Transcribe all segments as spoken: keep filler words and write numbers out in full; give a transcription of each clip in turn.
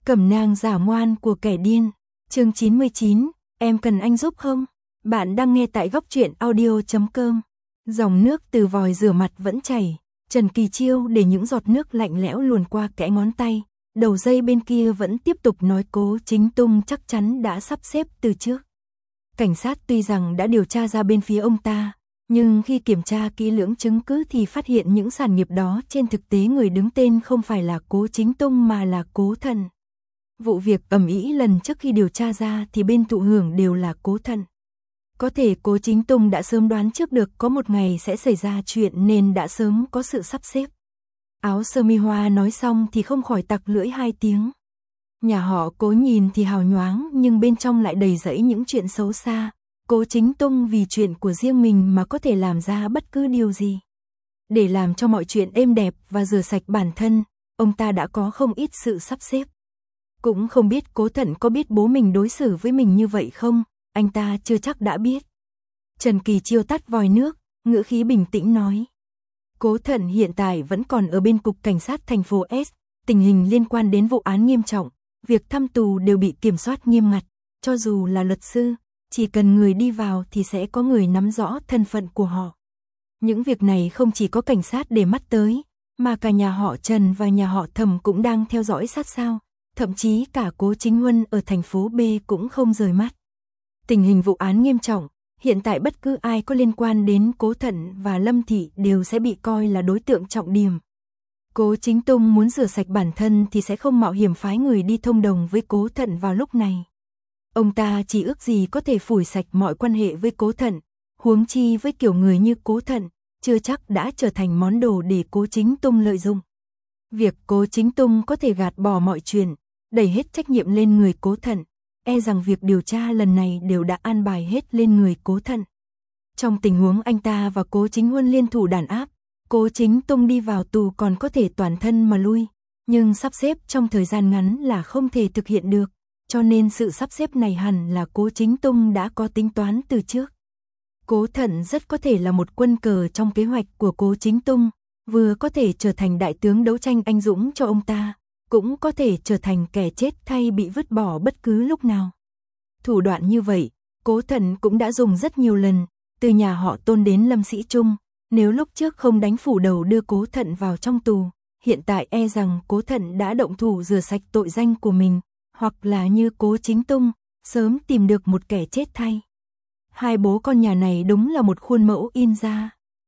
Cẩm nang giả ngoan của kẻ điên. Chương chín mươi chín, em cần anh giúp không? Bạn đang nghe tại góc truyện audio chấm com. Dòng nước từ vòi rửa mặt vẫn chảy, Trần Kỳ Chiêu để những giọt nước lạnh lẽo luồn qua kẽ ngón tay, đầu dây bên kia vẫn tiếp tục nói Cố Chính Tung chắc chắn đã sắp xếp từ trước. Cảnh sát tuy rằng đã điều tra ra bên phía ông ta, nhưng khi kiểm tra kỹ lưỡng chứng cứ thì phát hiện những sản nghiệp đó trên thực tế người đứng tên không phải là Cố Chính Tung mà là Cố Thần. Vụ việc ầm ĩ lần trước khi điều tra ra thì bên thụ hưởng đều là Cố Thần. Có thể Cố Chính Tung đã sớm đoán trước được có một ngày sẽ xảy ra chuyện nên đã sớm có sự sắp xếp. Áo sơ mi hoa nói xong thì không khỏi tặc lưỡi hai tiếng. Nhà họ Cố nhìn thì hào nhoáng nhưng bên trong lại đầy rẫy những chuyện xấu xa. Cố Chính Tung vì chuyện của riêng mình mà có thể làm ra bất cứ điều gì. Để làm cho mọi chuyện êm đẹp và rửa sạch bản thân, ông ta đã có không ít sự sắp xếp. Cũng không biết Cố Thận có biết bố mình đối xử với mình như vậy không, anh ta chưa chắc đã biết. Trần Kỳ Chiêu tắt vòi nước, ngữ khí bình tĩnh nói. Cố Thận hiện tại vẫn còn ở bên cục cảnh sát thành phố S, tình hình liên quan đến vụ án nghiêm trọng, việc thăm tù đều bị kiểm soát nghiêm ngặt, cho dù là luật sư, chỉ cần người đi vào thì sẽ có người nắm rõ thân phận của họ. Những việc này không chỉ có cảnh sát để mắt tới, mà cả nhà họ Trần và nhà họ Thẩm cũng đang theo dõi sát sao, thậm chí cả Cố Chính Huân ở thành phố B cũng không rời mắt. Tình hình vụ án nghiêm trọng, hiện tại bất cứ ai có liên quan đến Cố Thận và Lâm Thị đều sẽ bị coi là đối tượng trọng điểm. Cố Chính Tung muốn rửa sạch bản thân thì sẽ không mạo hiểm phái người đi thông đồng với Cố Thận vào lúc này. Ông ta chỉ ước gì có thể phủi sạch mọi quan hệ với Cố Thận, huống chi với kiểu người như Cố Thận, chưa chắc đã trở thành món đồ để Cố Chính Tung lợi dụng. Việc Cố Chính Tung có thể gạt bỏ mọi chuyện, đẩy hết trách nhiệm lên người Cố Thận, e rằng việc điều tra lần này đều đã an bài hết lên người Cố Thận. Trong tình huống anh ta và Cố Chính Huân liên thủ đàn áp, Cố Chính Tung đi vào tù còn có thể toàn thân mà lui, nhưng sắp xếp trong thời gian ngắn là không thể thực hiện được, cho nên sự sắp xếp này hẳn là Cố Chính Tung đã có tính toán từ trước. Cố Thận rất có thể là một quân cờ trong kế hoạch của Cố Chính Tung, vừa có thể trở thành đại tướng đấu tranh anh dũng cho ông ta, cũng có thể trở thành kẻ chết thay bị vứt bỏ bất cứ lúc nào. Thủ đoạn như vậy, Cố Thận cũng đã dùng rất nhiều lần, từ nhà họ Tôn đến Lâm Sĩ Trung, nếu lúc trước không đánh phủ đầu đưa Cố Thận vào trong tù, hiện tại e rằng Cố Thận đã động thủ rửa sạch tội danh của mình, hoặc là như Cố Chính Tung, sớm tìm được một kẻ chết thay. Hai bố con nhà này đúng là một khuôn mẫu in ra.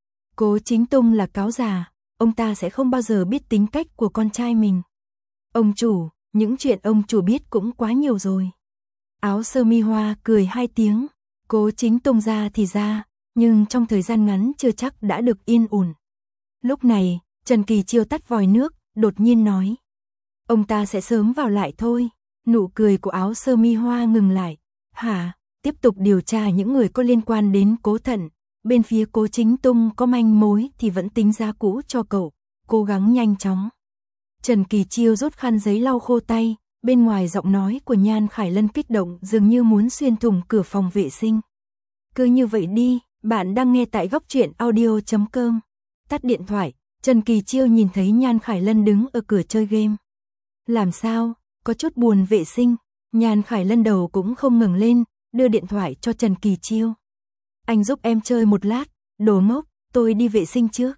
Cố Chính Tung là cáo già, ông ta sẽ không bao giờ biết tính cách của con trai mình. Ông chủ, những chuyện ông chủ biết cũng quá nhiều rồi. Áo sơ mi hoa cười hai tiếng, Cố Chính Tung ra thì ra, nhưng trong thời gian ngắn chưa chắc đã được yên ổn. Lúc này, Trần Kỳ Chiêu tắt vòi nước, đột nhiên nói. Ông ta sẽ sớm vào lại thôi. Nụ cười của áo sơ mi hoa ngừng lại. Hả? Tiếp tục điều tra những người có liên quan đến Cố Thận. Bên phía Cố Chính Tung có manh mối thì vẫn tính giá cũ cho cậu. Cố gắng nhanh chóng. Trần Kỳ Chiêu rút khăn giấy lau khô tay. Bên ngoài giọng nói của Nhan Khải Lân kích động dường như muốn xuyên thủng cửa phòng vệ sinh. Cứ như vậy đi, bạn đang nghe tại góc truyện audio chấm com. Tắt điện thoại, Trần Kỳ Chiêu nhìn thấy Nhan Khải Lân đứng ở cửa chơi game. Làm sao? Có chút buồn vệ sinh. Nhan Khải Lân đầu cũng không ngẩng lên, đưa điện thoại cho Trần Kỳ Chiêu. Anh giúp em chơi một lát, đồ ngốc, tôi đi vệ sinh trước.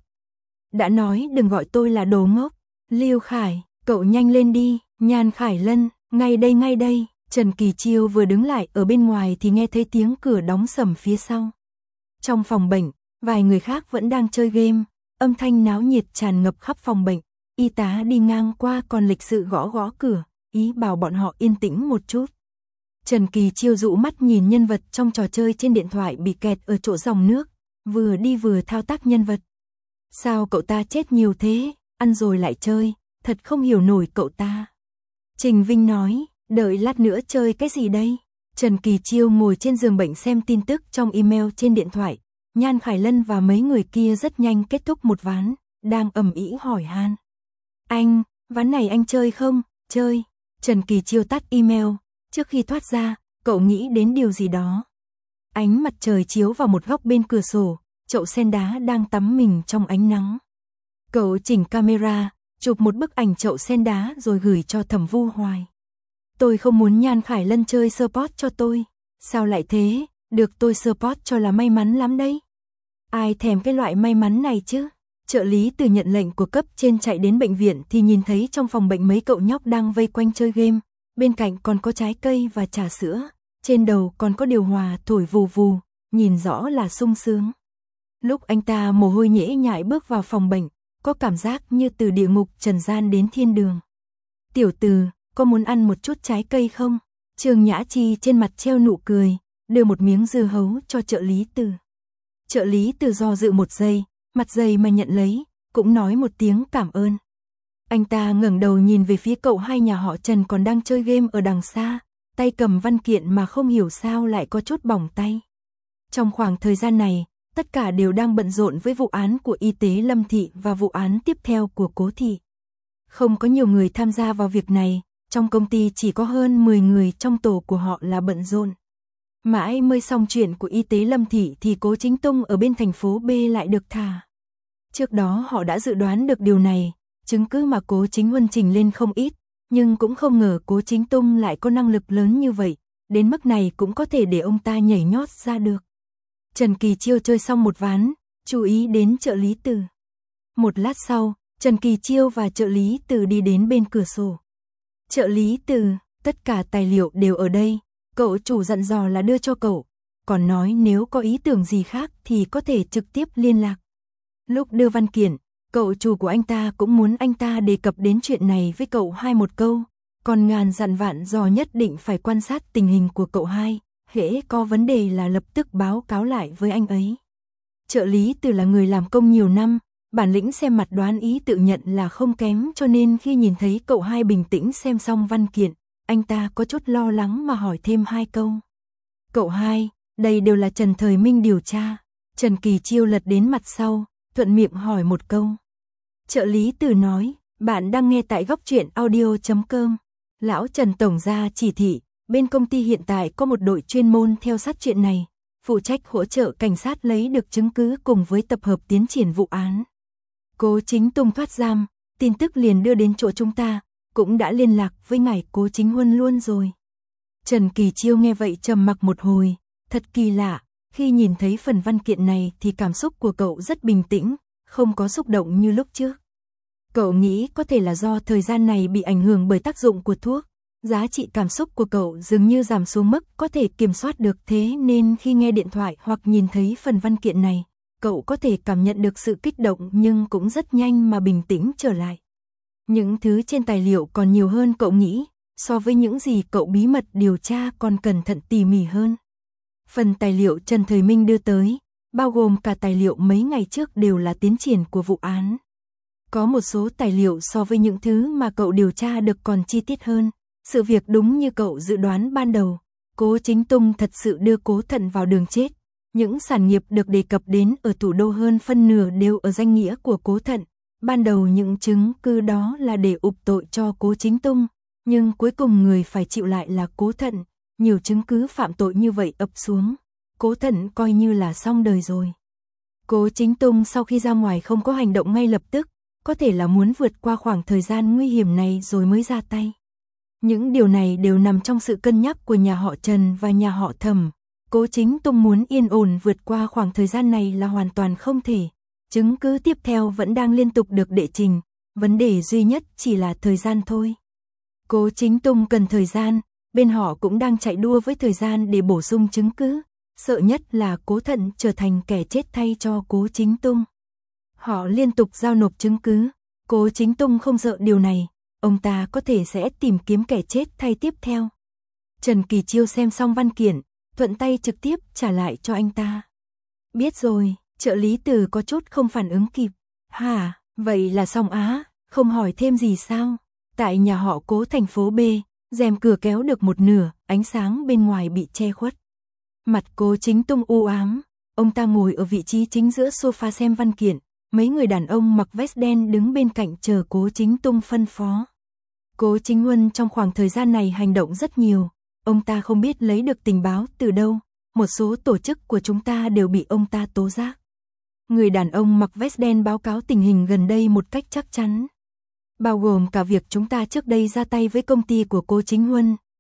Đã nói đừng gọi tôi là đồ ngốc. Lưu Khải, cậu nhanh lên đi. Nhan Khải Lân, ngay đây ngay đây. Trần Kỳ Chiêu vừa đứng lại ở bên ngoài thì nghe thấy tiếng cửa đóng sầm phía sau. Trong phòng bệnh, vài người khác vẫn đang chơi game, âm thanh náo nhiệt tràn ngập khắp phòng bệnh. Y tá đi ngang qua còn lịch sự gõ gõ cửa, ý bảo bọn họ yên tĩnh một chút. Trần Kỳ Chiêu dụ mắt nhìn nhân vật trong trò chơi trên điện thoại bị kẹt ở chỗ dòng nước, vừa đi vừa thao tác nhân vật. Sao cậu ta chết nhiều thế, ăn rồi lại chơi, thật không hiểu nổi cậu ta. Trình Vinh nói, đợi lát nữa chơi cái gì đây? Trần Kỳ Chiêu ngồi trên giường bệnh xem tin tức trong email trên điện thoại. Nhan Khải Lân và mấy người kia rất nhanh kết thúc một ván, đang ầm ĩ hỏi han. Anh, ván này anh chơi không? Chơi. Trần Kỳ Chiêu tắt email. Trước khi thoát ra, cậu nghĩ đến điều gì đó. Ánh mặt trời chiếu vào một góc bên cửa sổ, chậu sen đá đang tắm mình trong ánh nắng. Cậu chỉnh camera, chụp một bức ảnh chậu sen đá rồi gửi cho Thẩm Vu Hoài. Tôi không muốn Nhan Khải Lân chơi support cho tôi. Sao lại thế, được tôi support cho là may mắn lắm đấy. Ai thèm cái loại may mắn này chứ. Trợ lý Từ nhận lệnh của cấp trên chạy đến bệnh viện thì nhìn thấy trong phòng bệnh mấy cậu nhóc đang vây quanh chơi game. Bên cạnh còn có trái cây và trà sữa. Trên đầu còn có điều hòa thổi vù vù, nhìn rõ là sung sướng. Lúc anh ta mồ hôi nhễ nhại bước vào phòng bệnh, có cảm giác như từ địa ngục trần gian đến thiên đường. Tiểu Từ, có muốn ăn một chút trái cây không? Trương Nhã Chi trên mặt treo nụ cười, đưa một miếng dưa hấu cho trợ lý Từ. Trợ lý Từ do dự một giây, mặt dày mà nhận lấy, cũng nói một tiếng cảm ơn. Anh ta ngẩng đầu nhìn về phía cậu hai nhà họ Trần còn đang chơi game ở đằng xa, tay cầm văn kiện mà không hiểu sao lại có chút bỏng tay. Trong khoảng thời gian này, tất cả đều đang bận rộn với vụ án của y tế Lâm Thị và vụ án tiếp theo của Cố Thị. Không có nhiều người tham gia vào việc này, trong công ty chỉ có hơn mười người trong tổ của họ là bận rộn. Mãi mới xong chuyện của y tế Lâm Thị thì Cố Chính Tung ở bên thành phố B lại được thả. Trước đó họ đã dự đoán được điều này, chứng cứ mà Cố Chính Huân trình lên không ít, nhưng cũng không ngờ Cố Chính Tung lại có năng lực lớn như vậy, đến mức này cũng có thể để ông ta nhảy nhót ra được. Trần Kỳ Chiêu chơi xong một ván, chú ý đến trợ lý Từ. Một lát sau, Trần Kỳ Chiêu và trợ lý Từ đi đến bên cửa sổ. Trợ lý Từ, tất cả tài liệu đều ở đây, cậu chủ dặn dò là đưa cho cậu, còn nói nếu có ý tưởng gì khác thì có thể trực tiếp liên lạc. Lúc đưa văn kiện, cậu chủ của anh ta cũng muốn anh ta đề cập đến chuyện này với cậu hai một câu, còn ngàn dặn vạn dò nhất định phải quan sát tình hình của cậu hai, hễ có vấn đề là lập tức báo cáo lại với anh ấy. Trợ lý Từ là người làm công nhiều năm, bản lĩnh xem mặt đoán ý tự nhận là không kém, cho nên khi nhìn thấy cậu hai bình tĩnh xem xong văn kiện, anh ta có chút lo lắng mà hỏi thêm hai câu. Cậu hai, đây đều là Trần Thời Minh điều tra. Trần Kỳ Chiêu lật đến mặt sau, thuận miệng hỏi một câu. Trợ lý Từ nói, bạn đang nghe tại góc truyện audio chấm com. Lão Trần tổng ra chỉ thị, bên công ty hiện tại có một đội chuyên môn theo sát chuyện này, phụ trách hỗ trợ cảnh sát lấy được chứng cứ cùng với tập hợp tiến triển vụ án. Cố Chính Tung thoát giam, tin tức liền đưa đến chỗ chúng ta, cũng đã liên lạc với ngài Cố Chính Huân luôn rồi. Trần Kỳ Chiêu nghe vậy trầm mặc một hồi, thật kỳ lạ, khi nhìn thấy phần văn kiện này thì cảm xúc của cậu rất bình tĩnh, không có xúc động như lúc trước. Cậu nghĩ có thể là do thời gian này bị ảnh hưởng bởi tác dụng của thuốc, giá trị cảm xúc của cậu dường như giảm xuống mức có thể kiểm soát được, thế nên khi nghe điện thoại hoặc nhìn thấy phần văn kiện này, cậu có thể cảm nhận được sự kích động nhưng cũng rất nhanh mà bình tĩnh trở lại. Những thứ trên tài liệu còn nhiều hơn cậu nghĩ, so với những gì cậu bí mật điều tra còn cẩn thận tỉ mỉ hơn. Phần tài liệu Trần Thời Minh đưa tới, bao gồm cả tài liệu mấy ngày trước đều là tiến triển của vụ án. Có một số tài liệu so với những thứ mà cậu điều tra được còn chi tiết hơn. Sự việc đúng như cậu dự đoán ban đầu, Cố Chính Tung thật sự đưa Cố Thận vào đường chết. Những sản nghiệp được đề cập đến ở thủ đô hơn phân nửa đều ở danh nghĩa của Cố Thận. Ban đầu những chứng cứ đó là để ụp tội cho Cố Chính Tung, nhưng cuối cùng người phải chịu lại là Cố Thận. Nhiều chứng cứ phạm tội như vậy ập xuống, Cố Thận coi như là xong đời rồi. Cố Chính Tung sau khi ra ngoài không có hành động ngay lập tức, có thể là muốn vượt qua khoảng thời gian nguy hiểm này rồi mới ra tay. Những điều này đều nằm trong sự cân nhắc của nhà họ Trần và nhà họ Thẩm. Cố Chính Tung muốn yên ổn vượt qua khoảng thời gian này là hoàn toàn không thể. Chứng cứ tiếp theo vẫn đang liên tục được đệ trình, vấn đề duy nhất chỉ là thời gian thôi. Cố Chính Tung cần thời gian, bên họ cũng đang chạy đua với thời gian để bổ sung chứng cứ. Sợ nhất là Cố Thận trở thành kẻ chết thay cho Cố Chính Tung. Họ liên tục giao nộp chứng cứ, Cố Chính Tung không sợ điều này, ông ta có thể sẽ tìm kiếm kẻ chết thay tiếp theo. Trần Kỳ Chiêu xem xong văn kiện, thuận tay trực tiếp trả lại cho anh ta. Biết rồi, trợ lý Từ có chút không phản ứng kịp. Hả, vậy là xong á, không hỏi thêm gì sao? Tại nhà họ Cố thành phố B, rèm cửa kéo được một nửa, ánh sáng bên ngoài bị che khuất. Mặt Cố Chính Tung u ám, ông ta ngồi ở vị trí chính giữa sofa xem văn kiện. Mấy người đàn ông mặc vest đen đứng bên cạnh chờ Cố Chính Tung phân phó. Cố Chính Huân trong khoảng thời gian này hành động rất nhiều, ông ta không biết lấy được tình báo từ đâu, một số tổ chức của chúng ta đều bị ông ta tố giác. Người đàn ông mặc vest đen báo cáo tình hình gần đây một cách chắc chắn. Bao gồm cả việc chúng ta trước đây ra tay với công ty của Cố Chính Huân,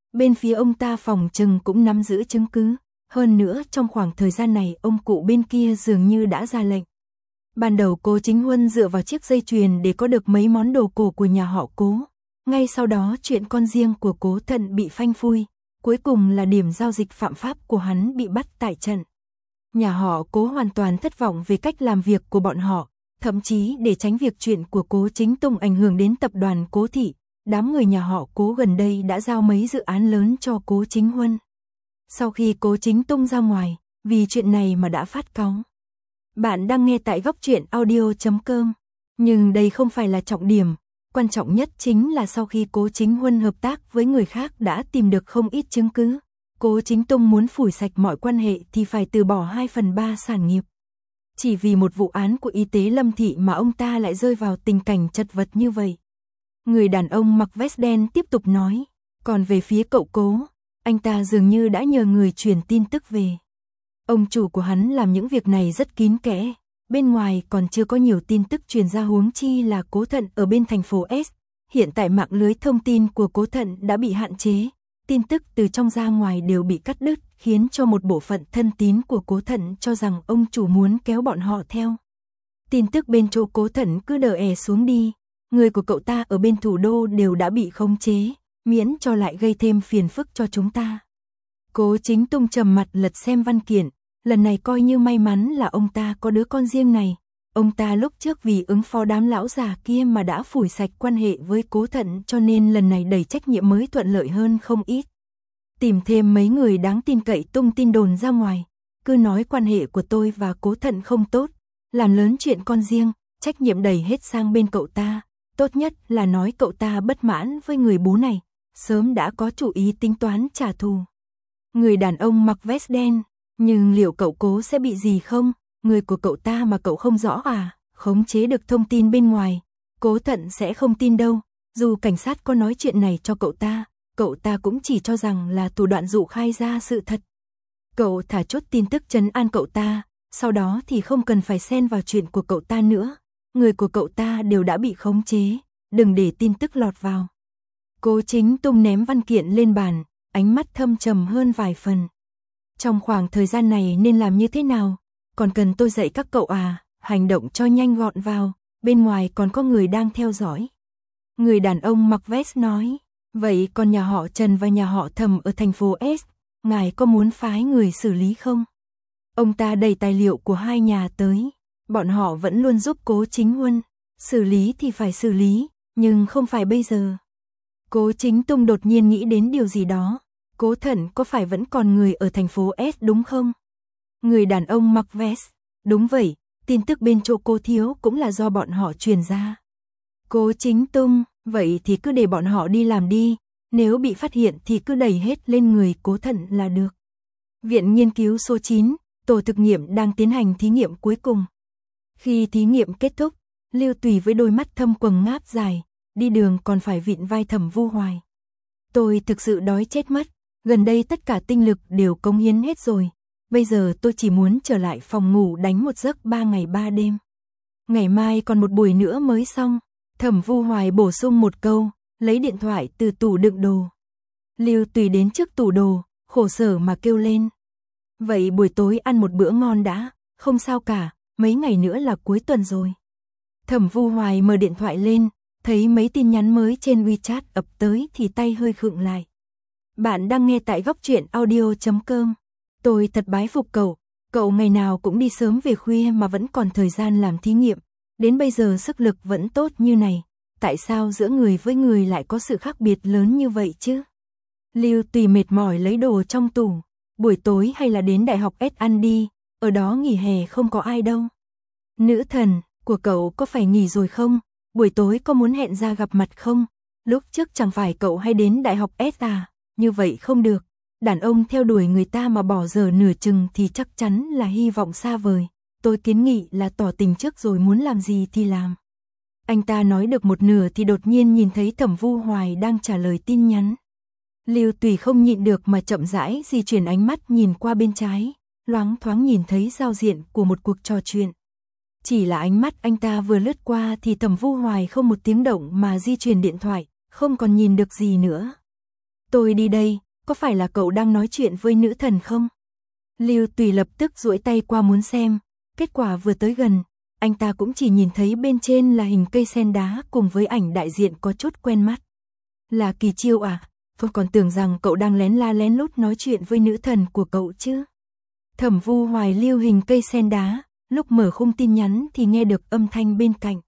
Bên phía ông ta phòng trừng cũng nắm giữ chứng cứ. Hơn nữa trong khoảng thời gian này ông cụ bên kia dường như đã ra lệnh. Ban đầu Cố Chính Huân dựa vào chiếc dây chuyền để có được mấy món đồ cổ của nhà họ Cố. Ngay sau đó chuyện con riêng của Cố Thận bị phanh phui. Cuối cùng là điểm giao dịch phạm pháp của hắn bị bắt tại trận. Nhà họ Cố hoàn toàn thất vọng về cách làm việc của bọn họ. Thậm chí để tránh việc chuyện của Cố Chính Tùng ảnh hưởng đến tập đoàn Cố Thị. Đám người nhà họ Cố gần đây đã giao mấy dự án lớn cho Cố Chính Huân. Sau khi Cố Chính Tung ra ngoài, vì chuyện này mà đã phát cáu. Bạn đang nghe tại góc truyện audio chấm com. Nhưng đây không phải là trọng điểm. Quan trọng nhất chính là sau khi Cố Chính Huân hợp tác với người khác đã tìm được không ít chứng cứ. Cố Chính Tung muốn phủi sạch mọi quan hệ thì phải từ bỏ hai phần ba sản nghiệp. Chỉ vì một vụ án của y tế Lâm Thị mà ông ta lại rơi vào tình cảnh chật vật như vậy. Người đàn ông mặc vest đen tiếp tục nói. Còn về phía cậu Cố, anh ta dường như đã nhờ người truyền tin tức về. Ông chủ của hắn làm những việc này rất kín kẽ. Bên ngoài còn chưa có nhiều tin tức truyền ra, huống chi là Cố Thận ở bên thành phố S. Hiện tại mạng lưới thông tin của Cố Thận đã bị hạn chế. Tin tức từ trong ra ngoài đều bị cắt đứt, khiến cho một bộ phận thân tín của Cố Thận cho rằng ông chủ muốn kéo bọn họ theo. Tin tức bên chỗ Cố Thận cứ đờ è xuống đi. Người của cậu ta ở bên thủ đô đều đã bị khống chế, miễn cho lại gây thêm phiền phức cho chúng ta. Cố Chính Tung trầm mặt lật xem văn kiện, lần này coi như may mắn là ông ta có đứa con riêng này. Ông ta lúc trước vì ứng phó đám lão già kia mà đã phủi sạch quan hệ với Cố Thận, cho nên lần này đẩy trách nhiệm mới thuận lợi hơn không ít. Tìm thêm mấy người đáng tin cậy tung tin đồn ra ngoài, cứ nói quan hệ của tôi và Cố Thận không tốt, làm lớn chuyện con riêng, trách nhiệm đẩy hết sang bên cậu ta. Tốt nhất là nói cậu ta bất mãn với người bố này, sớm đã có chủ ý tính toán trả thù. Người đàn ông mặc vest đen, nhưng liệu cậu Cố sẽ bị gì không? Người của cậu ta mà cậu không rõ à? Khống chế được thông tin bên ngoài, Cố Thận sẽ không tin đâu. Dù cảnh sát có nói chuyện này cho cậu ta, cậu ta cũng chỉ cho rằng là thủ đoạn dụ khai ra sự thật. Cậu thả chốt tin tức trấn an cậu ta, sau đó thì không cần phải xen vào chuyện của cậu ta nữa. Người của cậu ta đều đã bị khống chế, đừng để tin tức lọt vào. Cố Chính Tung ném văn kiện lên bàn, ánh mắt thâm trầm hơn vài phần. Trong khoảng thời gian này nên làm như thế nào? Còn cần tôi dạy các cậu à? Hành động cho nhanh gọn vào, bên ngoài còn có người đang theo dõi. Người đàn ông mặc vest nói, vậy còn nhà họ Trần và nhà họ Thẩm ở thành phố S, ngài có muốn phái người xử lý không? Ông ta đẩy tài liệu của hai nhà tới. Bọn họ vẫn luôn giúp Cố Chính Huân, xử lý thì phải xử lý, nhưng không phải bây giờ. Cố Chính Tung đột nhiên nghĩ đến điều gì đó. Cố Thận có phải vẫn còn người ở thành phố S đúng không? Người đàn ông mặc vest, đúng vậy, tin tức bên chỗ Cố Thiếu cũng là do bọn họ truyền ra. Cố Chính Tung, vậy thì cứ để bọn họ đi làm đi, nếu bị phát hiện thì cứ đẩy hết lên người Cố Thận là được. Viện nghiên cứu số chín, tổ thực nghiệm đang tiến hành thí nghiệm cuối cùng. Khi thí nghiệm kết thúc, Lưu Tùy với đôi mắt thâm quầng ngáp dài, đi đường còn phải vịn vai Thẩm Vu Hoài. Tôi thực sự đói chết mất, gần đây tất cả tinh lực đều cống hiến hết rồi, bây giờ tôi chỉ muốn trở lại phòng ngủ đánh một giấc ba ngày ba đêm. Ngày mai còn một buổi nữa mới xong, Thẩm Vu Hoài bổ sung một câu, lấy điện thoại từ tủ đựng đồ. Lưu Tùy đến trước tủ đồ, khổ sở mà kêu lên. Vậy buổi tối ăn một bữa ngon đã, không sao cả. Mấy ngày nữa là cuối tuần rồi. Thẩm Vu Hoài mở điện thoại lên, thấy mấy tin nhắn mới trên WeChat ập tới thì tay hơi khựng lại. Bạn đang nghe tại góc truyện audio chấm com. Tôi thật bái phục cậu, cậu ngày nào cũng đi sớm về khuya mà vẫn còn thời gian làm thí nghiệm. Đến bây giờ sức lực vẫn tốt như này, tại sao giữa người với người lại có sự khác biệt lớn như vậy chứ? Lưu Tùy mệt mỏi lấy đồ trong tủ, buổi tối hay là đến đại học S ăn đi. Ở đó nghỉ hè không có ai đâu. Nữ thần, của cậu có phải nghỉ rồi không? Buổi tối có muốn hẹn ra gặp mặt không? Lúc trước chẳng phải cậu hay đến đại học S à? Như vậy không được. Đàn ông theo đuổi người ta mà bỏ giờ nửa chừng thì chắc chắn là hy vọng xa vời. Tôi kiến nghị là tỏ tình trước rồi muốn làm gì thì làm. Anh ta nói được một nửa thì đột nhiên nhìn thấy Thẩm Vu Hoài đang trả lời tin nhắn. Lưu Tùy không nhịn được mà chậm rãi di chuyển ánh mắt nhìn qua bên trái. Loáng thoáng nhìn thấy giao diện của một cuộc trò chuyện. Chỉ là ánh mắt anh ta vừa lướt qua thì Thẩm Vu Hoài không một tiếng động mà di chuyển điện thoại, không còn nhìn được gì nữa. Tôi đi đây, có phải là cậu đang nói chuyện với nữ thần không? Lưu Tùy lập tức duỗi tay qua muốn xem, kết quả vừa tới gần, anh ta cũng chỉ nhìn thấy bên trên là hình cây sen đá cùng với ảnh đại diện có chút quen mắt. Là Kỳ Chiêu à? Tôi còn tưởng rằng cậu đang lén la lén lút nói chuyện với nữ thần của cậu chứ. Thẩm Vu Hoài lưu hình cây sen đá, lúc mở khung tin nhắn thì nghe được âm thanh bên cạnh.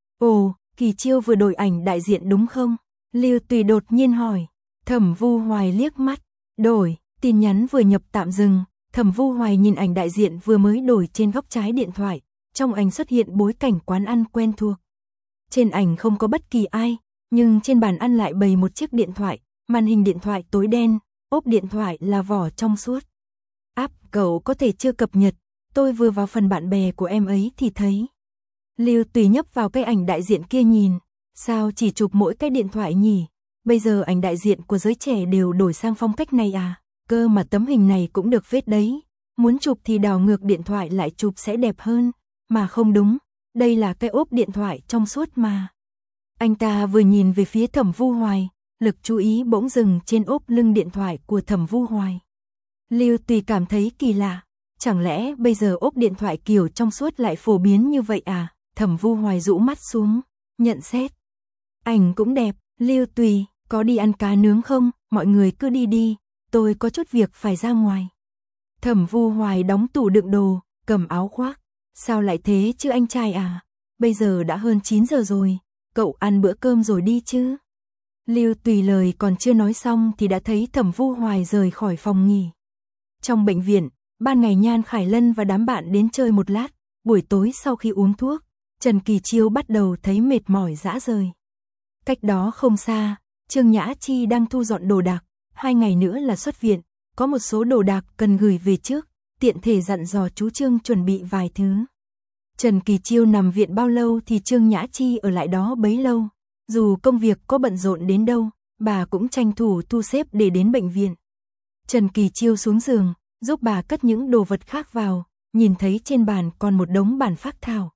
Ồ, Kỳ Chiêu vừa đổi ảnh đại diện đúng không? Lưu Tùy đột nhiên hỏi. Thẩm Vu Hoài liếc mắt, đổi, tin nhắn vừa nhập tạm dừng. Thẩm Vu Hoài nhìn ảnh đại diện vừa mới đổi trên góc trái điện thoại, trong ảnh xuất hiện bối cảnh quán ăn quen thuộc. Trên ảnh không có bất kỳ ai, nhưng trên bàn ăn lại bày một chiếc điện thoại, màn hình điện thoại tối đen, ốp điện thoại là vỏ trong suốt. Áp, cậu có thể chưa cập nhật, tôi vừa vào phần bạn bè của em ấy thì thấy. Lưu Tùy nhấp vào cái ảnh đại diện kia nhìn, sao chỉ chụp mỗi cái điện thoại nhỉ? Bây giờ ảnh đại diện của giới trẻ đều đổi sang phong cách này à? Cơ mà tấm hình này cũng được phết đấy, muốn chụp thì đảo ngược điện thoại lại chụp sẽ đẹp hơn, mà không đúng, đây là cái ốp điện thoại trong suốt mà. Anh ta vừa nhìn về phía Thẩm Vu Hoài, lực chú ý bỗng dừng trên ốp lưng điện thoại của Thẩm Vu Hoài. Lưu Tùy cảm thấy kỳ lạ, chẳng lẽ bây giờ ốp điện thoại kiểu trong suốt lại phổ biến như vậy à? Thẩm Vu Hoài rũ mắt xuống, nhận xét. Ảnh cũng đẹp, Lưu Tùy, có đi ăn cá nướng không? Mọi người cứ đi đi, tôi có chút việc phải ra ngoài. Thẩm Vu Hoài đóng tủ đựng đồ, cầm áo khoác. Sao lại thế chứ anh trai à? Bây giờ đã hơn chín giờ rồi, cậu ăn bữa cơm rồi đi chứ? Lưu Tùy lời còn chưa nói xong thì đã thấy Thẩm Vu Hoài rời khỏi phòng nghỉ. Trong bệnh viện, ban ngày Nhan Khải Lân và đám bạn đến chơi một lát, buổi tối sau khi uống thuốc, Trần Kỳ Chiêu bắt đầu thấy mệt mỏi rã rời. Cách đó không xa, Trương Nhã Chi đang thu dọn đồ đạc, hai ngày nữa là xuất viện, có một số đồ đạc cần gửi về trước, tiện thể dặn dò chú Trương chuẩn bị vài thứ. Trần Kỳ Chiêu nằm viện bao lâu thì Trương Nhã Chi ở lại đó bấy lâu, dù công việc có bận rộn đến đâu, bà cũng tranh thủ thu xếp để đến bệnh viện. Trần Kỳ Chiêu xuống giường, giúp bà cất những đồ vật khác vào, nhìn thấy trên bàn còn một đống bản phác thảo.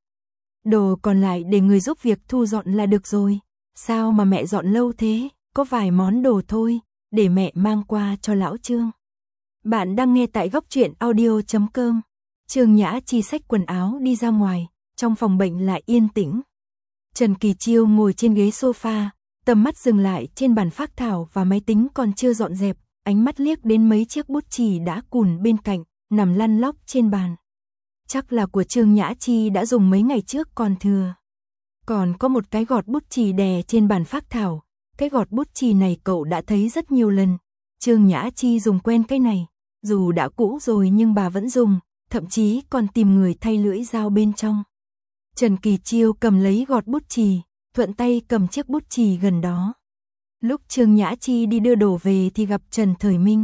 Đồ còn lại để người giúp việc thu dọn là được rồi, sao mà mẹ dọn lâu thế, có vài món đồ thôi, để mẹ mang qua cho lão Trương. Bạn đang nghe tại góc truyện audio chấm com. Trương Nhã Chi xách quần áo đi ra ngoài, trong phòng bệnh lại yên tĩnh. Trần Kỳ Chiêu ngồi trên ghế sofa, tầm mắt dừng lại trên bàn phác thảo và máy tính còn chưa dọn dẹp, ánh mắt liếc đến mấy chiếc bút chì đã cùn bên cạnh, nằm lăn lóc trên bàn. Chắc là của Trương Nhã Chi đã dùng mấy ngày trước còn thừa. Còn có một cái gọt bút chì đè trên bàn phác thảo, cái gọt bút chì này cậu đã thấy rất nhiều lần. Trương Nhã Chi dùng quen cái này, dù đã cũ rồi nhưng bà vẫn dùng, thậm chí còn tìm người thay lưỡi dao bên trong. Trần Kỳ Chiêu cầm lấy gọt bút chì, thuận tay cầm chiếc bút chì gần đó. Lúc Trương Nhã Chi đi đưa đồ về thì gặp Trần Thời Minh.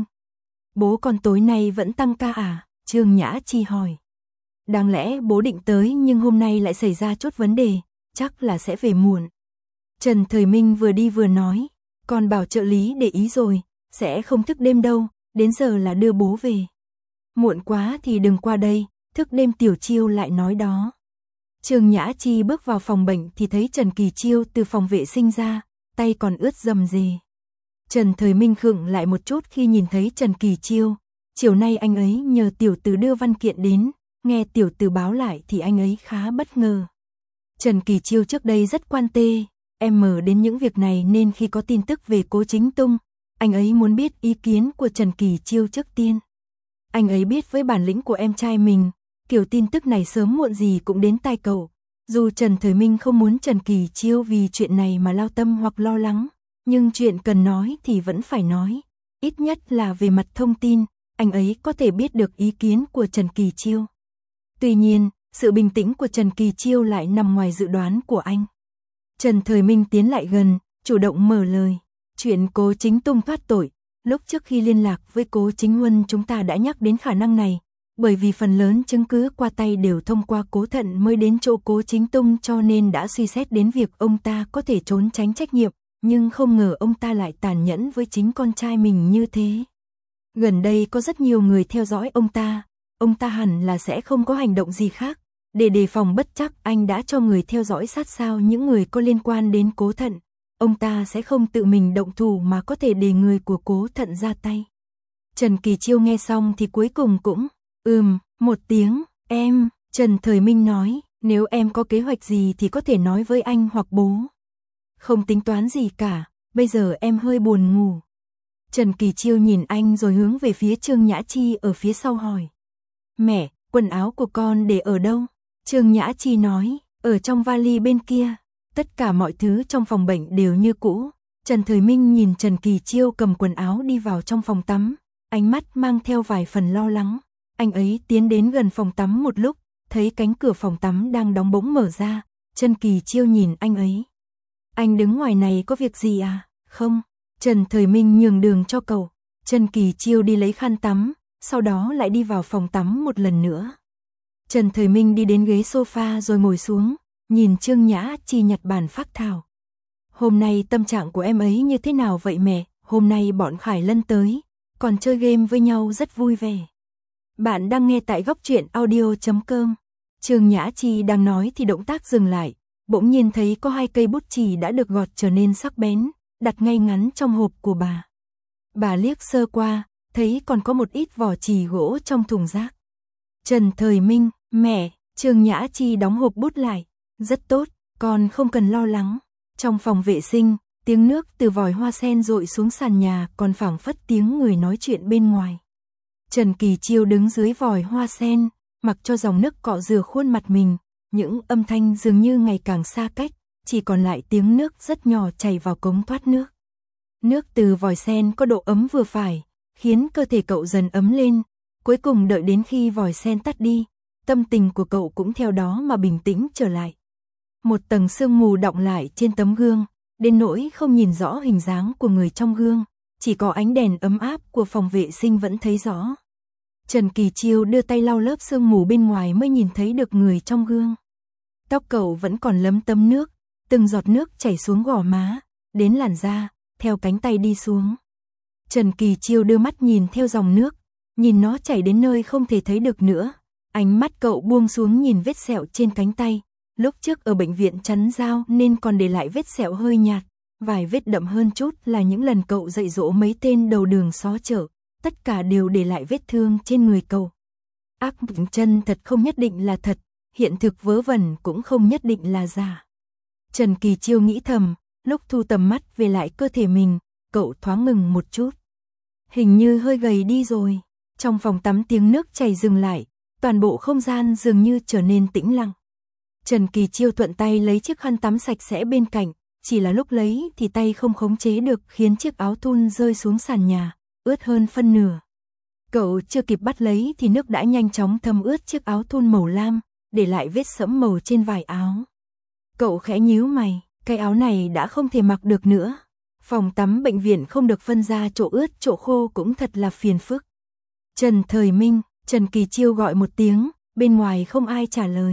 Bố con tối nay vẫn tăng ca à? Trương Nhã Chi hỏi. Đáng lẽ bố định tới nhưng hôm nay lại xảy ra chút vấn đề, chắc là sẽ về muộn. Trần Thời Minh vừa đi vừa nói, con bảo trợ lý để ý rồi, sẽ không thức đêm đâu, đến giờ là đưa bố về. Muộn quá thì đừng qua đây, thức đêm Tiểu Chiêu lại nói đó. Trương Nhã Chi bước vào phòng bệnh thì thấy Trần Kỳ Chiêu từ phòng vệ sinh ra, tay còn ướt rầm rề. Trần Thời Minh khựng lại một chút khi nhìn thấy Trần Kỳ Chiêu, chiều nay anh ấy nhờ tiểu tử đưa văn kiện đến, nghe tiểu tử báo lại thì anh ấy khá bất ngờ. Trần Kỳ Chiêu trước đây rất quan tê, em mờ đến những việc này nên khi có tin tức về Cố Chính Tung, anh ấy muốn biết ý kiến của Trần Kỳ Chiêu trước tiên. Anh ấy biết với bản lĩnh của em trai mình, kiểu tin tức này sớm muộn gì cũng đến tai cậu. Dù Trần Thời Minh không muốn Trần Kỳ Chiêu vì chuyện này mà lao tâm hoặc lo lắng, nhưng chuyện cần nói thì vẫn phải nói. Ít nhất là về mặt thông tin, anh ấy có thể biết được ý kiến của Trần Kỳ Chiêu. Tuy nhiên, sự bình tĩnh của Trần Kỳ Chiêu lại nằm ngoài dự đoán của anh. Trần Thời Minh tiến lại gần, chủ động mở lời. Chuyện Cố Chính Tung thoát tội, lúc trước khi liên lạc với Cố Chính Huân chúng ta đã nhắc đến khả năng này, bởi vì phần lớn chứng cứ qua tay đều thông qua Cố Thận mới đến chỗ Cố Chính Tung cho nên đã suy xét đến việc ông ta có thể trốn tránh trách nhiệm, nhưng không ngờ ông ta lại tàn nhẫn với chính con trai mình như thế. Gần đây có rất nhiều người theo dõi ông ta, ông ta hẳn là sẽ không có hành động gì khác. Để đề phòng bất trắc anh đã cho người theo dõi sát sao những người có liên quan đến Cố Thận, ông ta sẽ không tự mình động thủ mà có thể để người của Cố Thận ra tay. Trần Kỳ Chiêu nghe xong thì cuối cùng cũng, ừm, một tiếng, em, Trần Thời Minh nói, nếu em có kế hoạch gì thì có thể nói với anh hoặc bố. Không tính toán gì cả, bây giờ em hơi buồn ngủ. Trần Kỳ Chiêu nhìn anh rồi hướng về phía Trương Nhã Chi ở phía sau hỏi. Mẹ, quần áo của con để ở đâu? Trương Nhã Chi nói, ở trong vali bên kia. Tất cả mọi thứ trong phòng bệnh đều như cũ. Trần Thời Minh nhìn Trần Kỳ Chiêu cầm quần áo đi vào trong phòng tắm, ánh mắt mang theo vài phần lo lắng. Anh ấy tiến đến gần phòng tắm một lúc, thấy cánh cửa phòng tắm đang đóng bỗng mở ra. Trần Kỳ Chiêu nhìn anh ấy. Anh đứng ngoài này có việc gì à? Không. Trần Thời Minh nhường đường cho cậu. Trần Kỳ Chiêu đi lấy khăn tắm, sau đó lại đi vào phòng tắm một lần nữa. Trần Thời Minh đi đến ghế sofa rồi ngồi xuống, nhìn Trương Nhã Chi nhặt bàn phác thảo. Hôm nay tâm trạng của em ấy như thế nào vậy mẹ? Hôm nay bọn Khải Lân tới, còn chơi game với nhau rất vui vẻ. Bạn đang nghe tại góc truyện audio chấm com. Trương Nhã Chi đang nói thì động tác dừng lại, bỗng nhiên thấy có hai cây bút chì đã được gọt trở nên sắc bén, đặt ngay ngắn trong hộp của bà. Bà liếc sơ qua, thấy còn có một ít vỏ chì gỗ trong thùng rác. Trần Thời Minh, mẹ, Trương Nhã Chi đóng hộp bút lại. Rất tốt, con không cần lo lắng. Trong phòng vệ sinh, tiếng nước từ vòi hoa sen dội xuống sàn nhà còn phảng phất tiếng người nói chuyện bên ngoài. Trần Kỳ Chiêu đứng dưới vòi hoa sen, mặc cho dòng nước cọ rửa khuôn mặt mình, những âm thanh dường như ngày càng xa cách, chỉ còn lại tiếng nước rất nhỏ chảy vào cống thoát nước. Nước từ vòi sen có độ ấm vừa phải, khiến cơ thể cậu dần ấm lên, cuối cùng đợi đến khi vòi sen tắt đi, tâm tình của cậu cũng theo đó mà bình tĩnh trở lại. Một tầng sương mù đọng lại trên tấm gương, đến nỗi không nhìn rõ hình dáng của người trong gương, chỉ có ánh đèn ấm áp của phòng vệ sinh vẫn thấy rõ. Trần Kỳ Chiêu đưa tay lau lớp sương mù bên ngoài mới nhìn thấy được người trong gương. Tóc cậu vẫn còn lấm tấm nước, từng giọt nước chảy xuống gò má, đến làn da, theo cánh tay đi xuống. Trần Kỳ Chiêu đưa mắt nhìn theo dòng nước, nhìn nó chảy đến nơi không thể thấy được nữa. Ánh mắt cậu buông xuống nhìn vết sẹo trên cánh tay, lúc trước ở bệnh viện chắn dao nên còn để lại vết sẹo hơi nhạt, vài vết đậm hơn chút là những lần cậu dạy dỗ mấy tên đầu đường xó chợ, tất cả đều để lại vết thương trên người cậu. Ác chân thật không nhất định là thật, hiện thực vớ vẩn cũng không nhất định là giả. Trần Kỳ Chiêu nghĩ thầm, lúc thu tầm mắt về lại cơ thể mình, cậu thoáng ngừng một chút. Hình như hơi gầy đi rồi. Trong phòng tắm tiếng nước chảy dừng lại, toàn bộ không gian dường như trở nên tĩnh lặng. Trần Kỳ Chiêu thuận tay lấy chiếc khăn tắm sạch sẽ bên cạnh, chỉ là lúc lấy thì tay không khống chế được khiến chiếc áo thun rơi xuống sàn nhà, ướt hơn phân nửa. Cậu chưa kịp bắt lấy thì nước đã nhanh chóng thấm ướt chiếc áo thun màu lam, để lại vết sẫm màu trên vải áo. Cậu khẽ nhíu mày, cái áo này đã không thể mặc được nữa. Phòng tắm bệnh viện không được phân ra chỗ ướt chỗ khô cũng thật là phiền phức. Trần Thời Minh, Trần Kỳ Chiêu gọi một tiếng, bên ngoài không ai trả lời.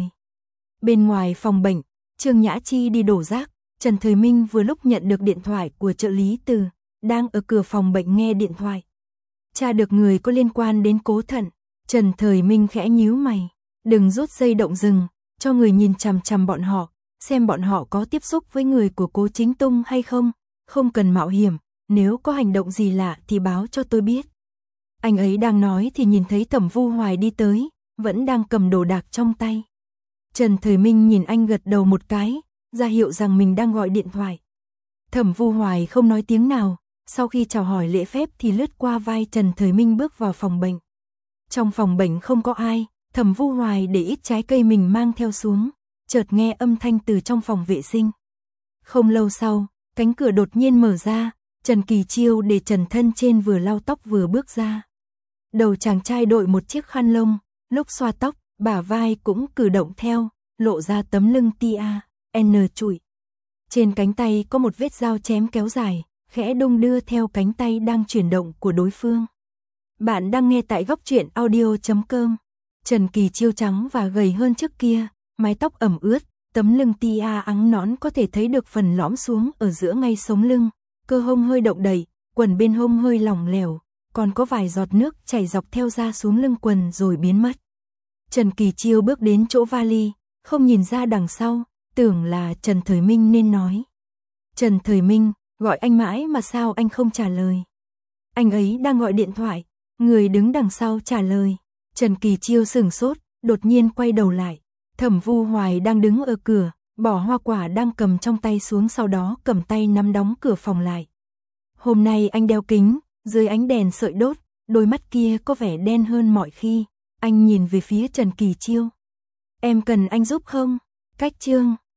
Bên ngoài phòng bệnh, Trương Nhã Chi đi đổ rác, Trần Thời Minh vừa lúc nhận được điện thoại của trợ lý Từ, đang ở cửa phòng bệnh nghe điện thoại. Tra được người có liên quan đến Cố Thận, Trần Thời Minh khẽ nhíu mày, đừng rút dây động rừng, cho người nhìn chằm chằm bọn họ, xem bọn họ có tiếp xúc với người của Cố Chính Tung hay không, không cần mạo hiểm, nếu có hành động gì lạ thì báo cho tôi biết. Anh ấy đang nói thì nhìn thấy Thẩm Vu Hoài đi tới, vẫn đang cầm đồ đạc trong tay. Trần Thời Minh nhìn anh gật đầu một cái, ra hiệu rằng mình đang gọi điện thoại. Thẩm Vu Hoài không nói tiếng nào, sau khi chào hỏi lễ phép thì lướt qua vai Trần Thời Minh bước vào phòng bệnh. Trong phòng bệnh không có ai, Thẩm Vu Hoài để ít trái cây mình mang theo xuống, chợt nghe âm thanh từ trong phòng vệ sinh. Không lâu sau, cánh cửa đột nhiên mở ra, Trần Kỳ Chiêu để trần thân trên vừa lau tóc vừa bước ra. Đầu chàng trai đội một chiếc khăn lông, lúc xoa tóc, bả vai cũng cử động theo, lộ ra tấm lưng tia, N trụi. Trên cánh tay có một vết dao chém kéo dài, khẽ đung đưa theo cánh tay đang chuyển động của đối phương. Bạn đang nghe tại góc truyện audio chấm com. Trần Kỳ Chiêu trắng và gầy hơn trước kia, mái tóc ẩm ướt, tấm lưng tia ắng nõn có thể thấy được phần lõm xuống ở giữa ngay sống lưng, cơ hông hơi động đậy, quần bên hông hơi lỏng lẻo, còn có vài giọt nước chảy dọc theo da xuống lưng quần rồi biến mất. Trần Kỳ Chiêu bước đến chỗ vali, không nhìn ra đằng sau, tưởng là Trần Thời Minh nên nói. Trần Thời Minh, gọi anh mãi mà sao anh không trả lời. Anh ấy đang gọi điện thoại, người đứng đằng sau trả lời. Trần Kỳ Chiêu sửng sốt, đột nhiên quay đầu lại. Thẩm Vu Hoài đang đứng ở cửa, bỏ hoa quả đang cầm trong tay xuống, sau đó cầm tay nắm đóng cửa phòng lại. Hôm nay anh đeo kính, dưới ánh đèn sợi đốt, đôi mắt kia có vẻ đen hơn mọi khi. Anh nhìn về phía Trần Kỳ Chiêu. Em cần anh giúp không? Cách chương